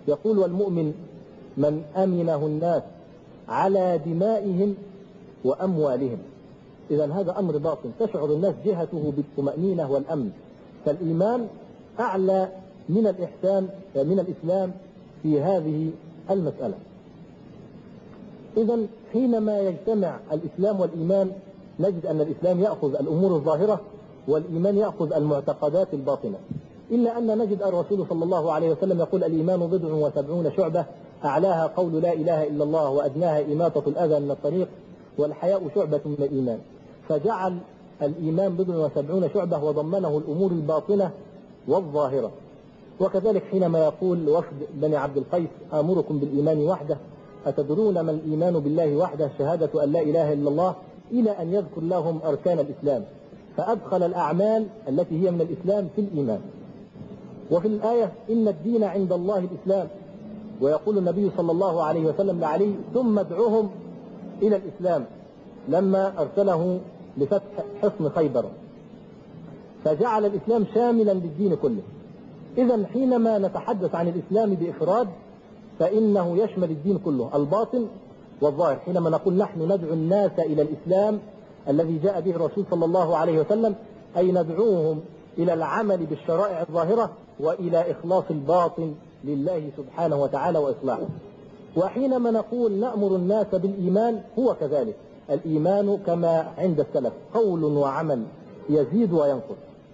يقول: والمؤمن من أمنه الناس على دمائهم وأموالهم. إذا هذا أمر باطن تشعر الناس جهته بالطمأنينة والأمن، فالإيمان أعلى من الإحسان من الإسلام في هذه المسألة. إذا حينما يجتمع الإسلام والإيمان نجد أن الإسلام يأخذ الأمور الظاهرة والإيمان يأخذ المعتقدات الباطنة، إلا أن نجد الرسول صلى الله عليه وسلم يقول: الإيمان 70 شعبة أعلاها قول لا إله إلا الله وأدناها إماطة الأذى من الطريق والحياء شعبة من الإيمان. فجعل الإيمان 70 شعبة وضمنه الأمور الباطنة والظاهرة. وكذلك حينما يقول وفد بني عبد القيس: آمركم بالإيمان وحده، أتدرون ما الإيمان بالله وحده؟ شهادة أن لا إله إلا الله، إلى أن يذكر لهم أركان الإسلام، فأدخل الأعمال التي هي من الإسلام في الإيمان. وفي الآية: إن الدين عند الله الإسلام. ويقول النبي صلى الله عليه وسلم لعلي: ثم ادعوهم إلى الإسلام، لما أرسله لفتح حصن خيبر، فجعل الإسلام شاملا للدين كله. إذا حينما نتحدث عن الإسلام بإفراد فإنه يشمل الدين كله، الباطن والظاهر. حينما نقول نحن ندعو الناس إلى الإسلام الذي جاء به الرسول صلى الله عليه وسلم، أي ندعوهم إلى العمل بالشرائع الظاهرة وإلى إخلاص الباطن لله سبحانه وتعالى وإصلاحه. وحينما نقول نأمر الناس بالإيمان هو كذلك، الإيمان كما عند السلف قول وعمل يزيد وينقص.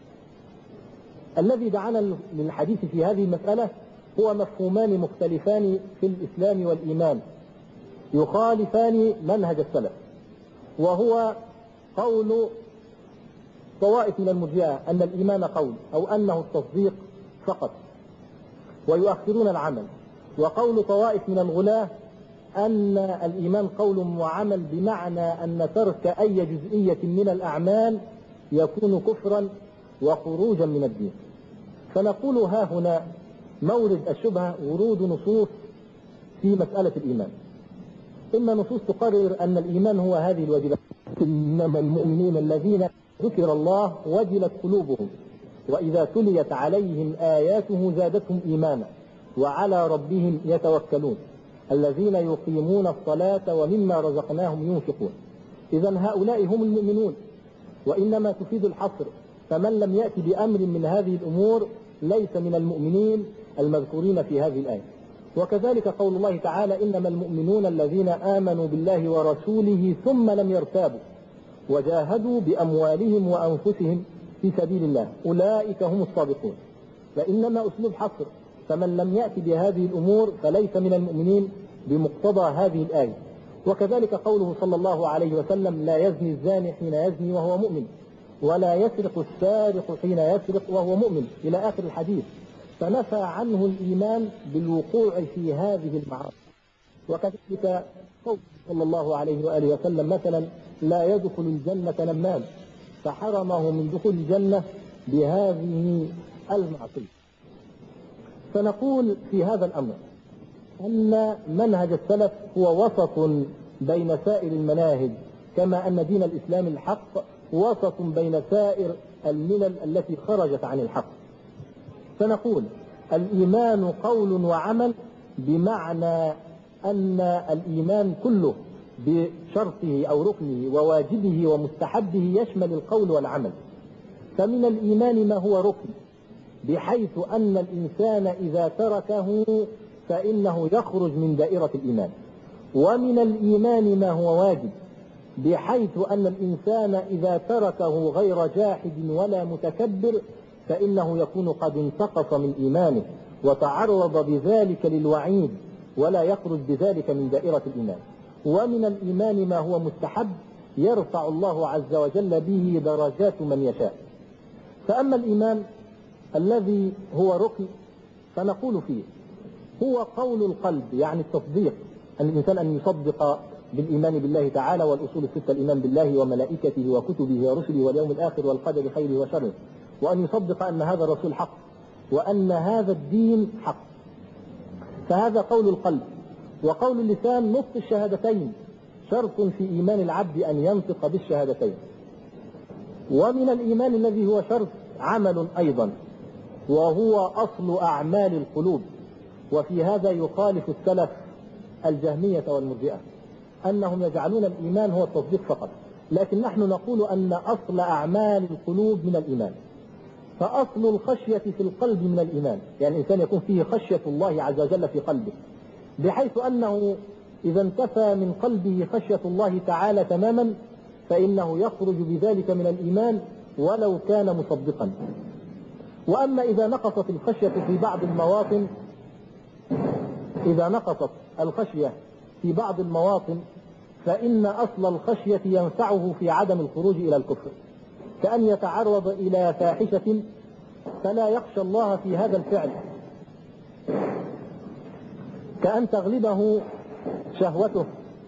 الذي دعانا للحديث في هذه المسألة هو مفهومان مختلفان في الإسلام والإيمان يخالفان منهج السلف، وهو قول طوائف من المرجئة أن الإيمان قول أو أنه التصديق فقط ويؤخرون العمل، وقول طوائف من الغلاة أن الإيمان قول وعمل بمعنى أن ترك أي جزئية من الأعمال يكون كفرا وخروجا من الدين. فنقول ها هنا مورد الشبهة ورود نصوص في مسألة الإيمان. إما نصوص تقرر أن الإيمان هو هذه الواجبات: إنما المؤمنون الذين ذكر الله وجلت قلوبهم وإذا تليت عليهم آياته زادتهم إيمانا وعلى ربهم يتوكلون الذين يقيمون الصلاة ومما رزقناهم ينفقون. إذن هؤلاء هم المؤمنون، وإنما تفيد الحصر، فمن لم يأتي بأمر من هذه الأمور ليس من المؤمنين المذكورين في هذه الآية. وكذلك قول الله تعالى: إنما المؤمنون الذين آمنوا بالله ورسوله ثم لم يرتابوا وجاهدوا بأموالهم وأنفسهم في سبيل الله أولئك هم الصادقون. فإنما أسلوب حصر، فمن لم يأتي بهذه الأمور فليس من المؤمنين بمقتضى هذه الآية. وكذلك قوله صلى الله عليه وسلم: لا يزني الزاني حين يزني وهو مؤمن ولا يسرق السارق حين يسرق وهو مؤمن، إلى آخر الحديث. فنفى عنه الإيمان بالوقوع في هذه المعاصي. وكذلك قول صلى الله عليه وآله وسلم مثلا: لا يدخل الجنة نمام، فحرمه من دخول الجنة بهذه المعصية. فنقول في هذا الأمر أن منهج السلف هو وسط بين سائر المناهج، كما أن دين الإسلام الحق وسط بين سائر الملل التي خرجت عن الحق. فنقول الإيمان قول وعمل، بمعنى أن الإيمان كله بشرطه أو ركنه وواجبه ومستحبه يشمل القول والعمل. فمن الإيمان ما هو ركن بحيث أن الإنسان إذا تركه فإنه يخرج من دائرة الإيمان، ومن الإيمان ما هو واجب بحيث أن الإنسان إذا تركه غير جاحد ولا متكبر فإنه يكون قد انتقص من إيمانه وتعرض بذلك للوعيد ولا يخرج بذلك من دائرة الإيمان. ومن الإيمان ما هو مستحب يرفع الله عز وجل به درجات من يشاء. فأما الإيمان الذي هو ركن فنقول فيه هو قول القلب، يعني التصديق، أن الإنسان أن يصدق بالإيمان بالله تعالى والأصول الستة: الإيمان بالله وملائكته وكتبه ورسله واليوم الآخر والقدر خيره وشره، وأن يصدق أن هذا الرسول حق وأن هذا الدين حق. فهذا قول القلب. وقول اللسان نطق الشهادتين شرط في إيمان العبد أن ينطق بالشهادتين. ومن الإيمان الذي هو شرط عمل أيضا، وهو أصل أعمال القلوب، وفي هذا يخالف السلف الجهمية والمرجئة، أنهم يجعلون الإيمان هو التصديق فقط، لكن نحن نقول أن أصل أعمال القلوب من الإيمان. فأصل الخشية في القلب من الإيمان، يعني الإنسان يكون فيه خشية الله عز وجل في قلبه، بحيث أنه إذا انتفى من قلبه خشية الله تعالى تماما فإنه يخرج بذلك من الإيمان ولو كان مصدقا. وأما إذا نقصت الخشية في بعض المواطن، إذا نقصت الخشية في بعض المواطن فإن أصل الخشية ينفعه في عدم الخروج إلى الكفر، كأن يتعرض إلى فاحشة فلا يخشى الله في هذا الفعل، كأن تغلبه شهوته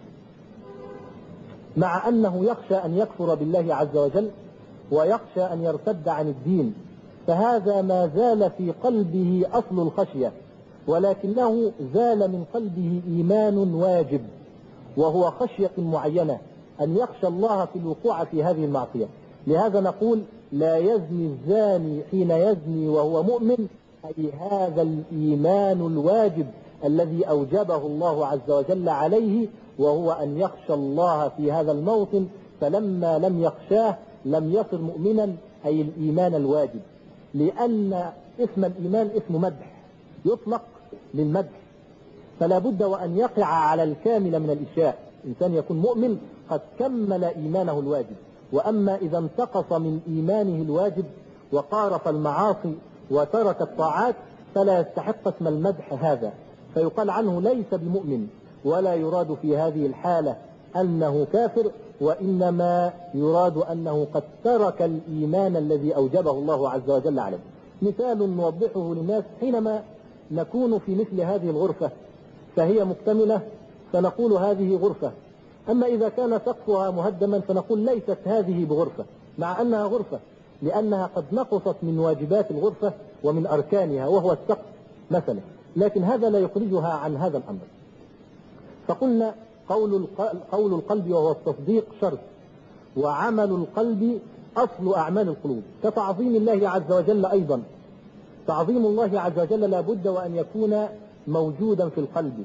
مع أنه يخشى أن يكفر بالله عز وجل ويخشى أن يرتد عن الدين، فهذا ما زال في قلبه أصل الخشية، ولكنه زال من قلبه إيمان واجب وهو خشية معينة أن يخشى الله في الوقوع في هذه المعصية. لهذا نقول لا يزني الزاني حين يزني وهو مؤمن، أي هذا الإيمان الواجب الذي أوجبه الله عز وجل عليه، وهو أن يخشى الله في هذا الموطن، فلما لم يخشاه لم يصر مؤمنا، أي الإيمان الواجب. لأن اسم الإيمان اسم مدح يطلق للمدح، فلا بد وأن يقع على الكامل من الإشياء. إنسان يكون مؤمن قد كمل إيمانه الواجب، وأما إذا انتقص من إيمانه الواجب وقارف المعاصي وترك الطاعات فلا يستحق اسم المدح هذا، فيقال عنه ليس بمؤمن، ولا يراد في هذه الحالة أنه كافر، وإنما يراد أنه قد ترك الإيمان الذي أوجبه الله عز وجل عليه. مثال نوضحه للناس: حينما نكون في مثل هذه الغرفة فهي مكتملة فنقول هذه غرفة، أما إذا كان سقفها مهدما فنقول ليست هذه بغرفة، مع أنها غرفة، لأنها قد نقصت من واجبات الغرفة ومن أركانها وهو السقف مثلا، لكن هذا لا يخرجها عن هذا الأمر. فقلنا قول القلب وهو التصديق شرط، وعمل القلب أصل أعمال القلوب، كتعظيم الله عز وجل أيضا. تعظيم الله عز وجل لا بد وأن يكون موجودا في القلب،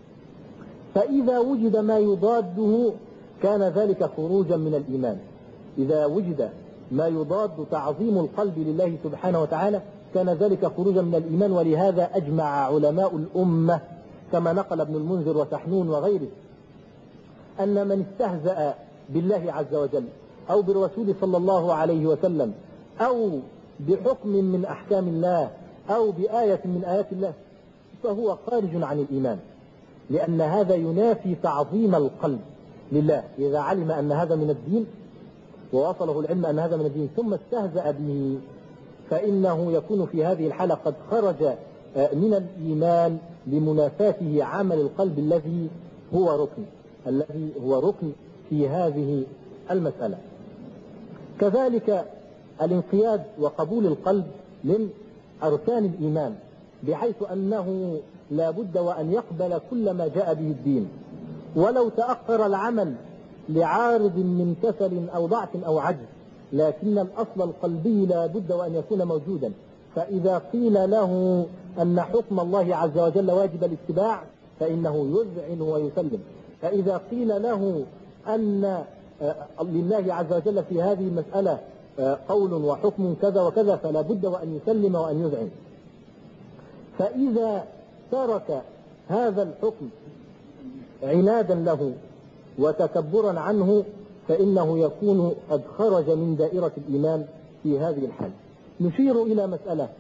فإذا وجد ما يضاده كان ذلك خروجا من الإيمان. إذا وجد ما يضاد تعظيم القلب لله سبحانه وتعالى كان ذلك خروجا من الإيمان. ولهذا أجمع علماء الأمة كما نقل ابن المنذر وسحنون وغيره أن من استهزأ بالله عز وجل أو بالرسول صلى الله عليه وسلم أو بحكم من أحكام الله أو بآية من آيات الله فهو خارج عن الإيمان، لأن هذا ينافي تعظيم القلب لله. إذا علم أن هذا من الدين ووصله العلم أن هذا من الدين ثم استهزأ به فإنه يكون في هذه الحالة قد خرج من الإيمان لمنافاته عمل القلب الذي هو ركن في هذه المسألة. كذلك الانقياد وقبول القلب من أركان الإيمان، بحيث أنه لا بد وأن يقبل كل ما جاء به الدين، ولو تأخر العمل لعارض من كسل أو ضعف أو عجز، لكن الأصل القلبي لا بد وأن يكون موجودا. فإذا قيل له أن حكم الله عز وجل واجب الاتباع فإنه يذعن ويسلم، فإذا قيل له أن لله عز وجل في هذه المسألة قول وحكم كذا وكذا فلا بد وأن يسلم وأن يذعن. فإذا ترك هذا الحكم عنادا له وتكبرا عنه فإنه يكون قد خرج من دائرة الإيمان في هذه الحالة. نشير إلى مسألة